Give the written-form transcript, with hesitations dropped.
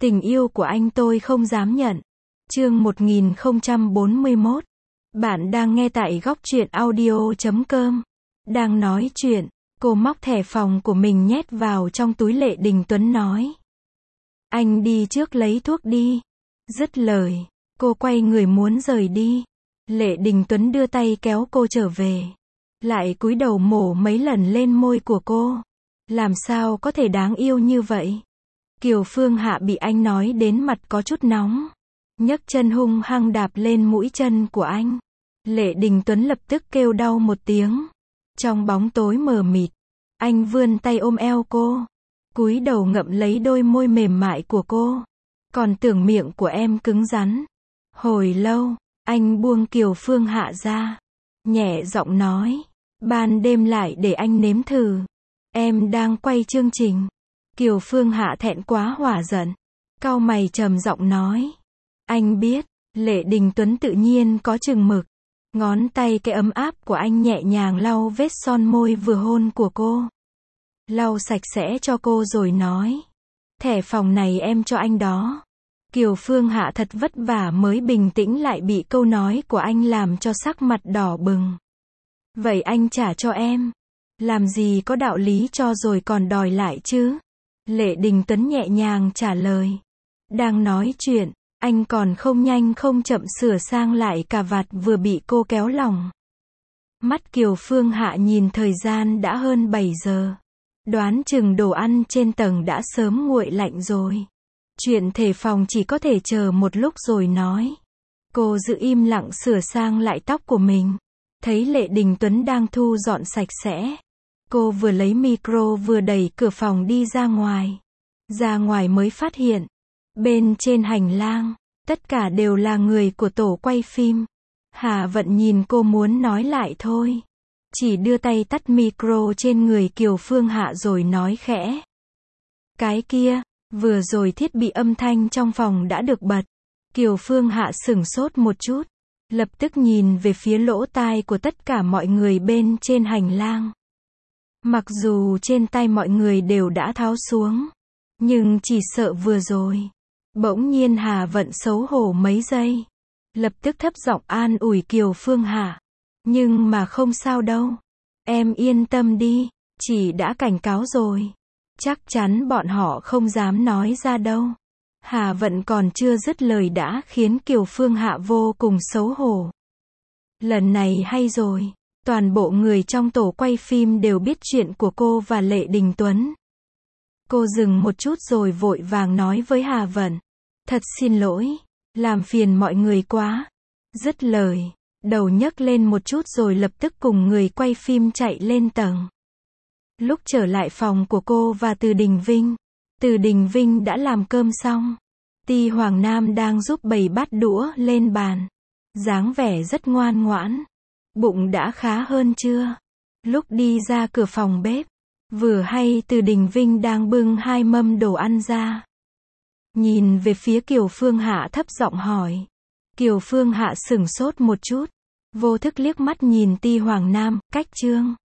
Tình yêu của anh tôi không dám nhận. Chương 1041. Bạn đang nghe tại góc truyện audio.com. Đang nói chuyện, cô móc thẻ phòng của mình nhét vào trong túi. Lệ Đình Tuấn nói. Anh đi trước lấy thuốc đi. Dứt lời, cô quay người muốn rời đi. Lệ Đình Tuấn đưa tay kéo cô trở về. Lại cúi đầu mổ mấy lần lên môi của cô. Làm sao có thể đáng yêu như vậy? Kiều Phương Hạ bị anh nói đến mặt có chút nóng. Nhấc chân hung hăng đạp lên mũi chân của anh. Lệ Đình Tuấn lập tức kêu đau một tiếng. Trong bóng tối mờ mịt, anh vươn tay ôm eo cô. Cúi đầu ngậm lấy đôi môi mềm mại của cô. Còn tưởng miệng của em cứng rắn. Hồi lâu, anh buông Kiều Phương Hạ ra. Nhẹ giọng nói. Ban đêm lại để anh nếm thử. Em đang quay chương trình. Kiều Phương Hạ thẹn quá hỏa giận. Cau mày trầm giọng nói. Anh biết. Lệ Đình Tuấn tự nhiên có chừng mực. Ngón tay cái ấm áp của anh nhẹ nhàng lau vết son môi vừa hôn của cô. Lau sạch sẽ cho cô rồi nói. Thẻ phòng này em cho anh đó. Kiều Phương Hạ thật vất vả mới bình tĩnh lại bị câu nói của anh làm cho sắc mặt đỏ bừng. Vậy anh trả cho em. Làm gì có đạo lý cho rồi còn đòi lại chứ? Lệ Đình Tuấn nhẹ nhàng trả lời. Đang nói chuyện, anh còn không nhanh không chậm sửa sang lại cà vạt vừa bị cô kéo lỏng. Mắt Kiều Phương Hạ nhìn thời gian đã hơn 7 giờ. Đoán chừng đồ ăn trên tầng đã sớm nguội lạnh rồi. Chuyện thể phòng chỉ có thể chờ một lúc rồi nói. Cô giữ im lặng sửa sang lại tóc của mình. Thấy Lệ Đình Tuấn đang thu dọn sạch sẽ. Cô vừa lấy micro vừa đẩy cửa phòng đi ra ngoài. Ra ngoài mới phát hiện. Bên trên hành lang, tất cả đều là người của tổ quay phim. Hà Vận nhìn cô muốn nói lại thôi. Chỉ đưa tay tắt micro trên người Kiều Phương Hạ rồi nói khẽ. Cái kia, vừa rồi thiết bị âm thanh trong phòng đã được bật. Kiều Phương Hạ sửng sốt một chút. Lập tức nhìn về phía lỗ tai của tất cả mọi người bên trên hành lang. Mặc dù trên tay mọi người đều đã tháo xuống. Nhưng chỉ sợ vừa rồi. Bỗng nhiên Hà Vận xấu hổ mấy giây. Lập tức thấp giọng an ủi Kiều Phương Hạ. Nhưng mà không sao đâu. Em yên tâm đi. Chị đã cảnh cáo rồi. Chắc chắn bọn họ không dám nói ra đâu. Hà Vận còn chưa dứt lời đã khiến Kiều Phương Hạ vô cùng xấu hổ. Lần này hay rồi. Toàn bộ người trong tổ quay phim đều biết chuyện của cô và Lệ Đình Tuấn. Cô dừng một chút rồi vội vàng nói với Hà Vận. Thật xin lỗi. Làm phiền mọi người quá. Dứt lời. Đầu nhấc lên một chút rồi lập tức cùng người quay phim chạy lên tầng. Lúc trở lại phòng của cô và Từ Đình Vinh. Từ Đình Vinh đã làm cơm xong. Ti Hoàng Nam đang giúp bày bát đũa lên bàn. Dáng vẻ rất ngoan ngoãn. Bụng đã khá hơn chưa? Lúc đi ra cửa phòng bếp. Vừa hay Từ Đình Vinh đang bưng 2 mâm đồ ăn ra. Nhìn về phía Kiều Phương Hạ thấp giọng hỏi. Kiều Phương Hạ sửng sốt một chút. Vô thức liếc mắt nhìn Ti Hoàng Nam, cách Trương.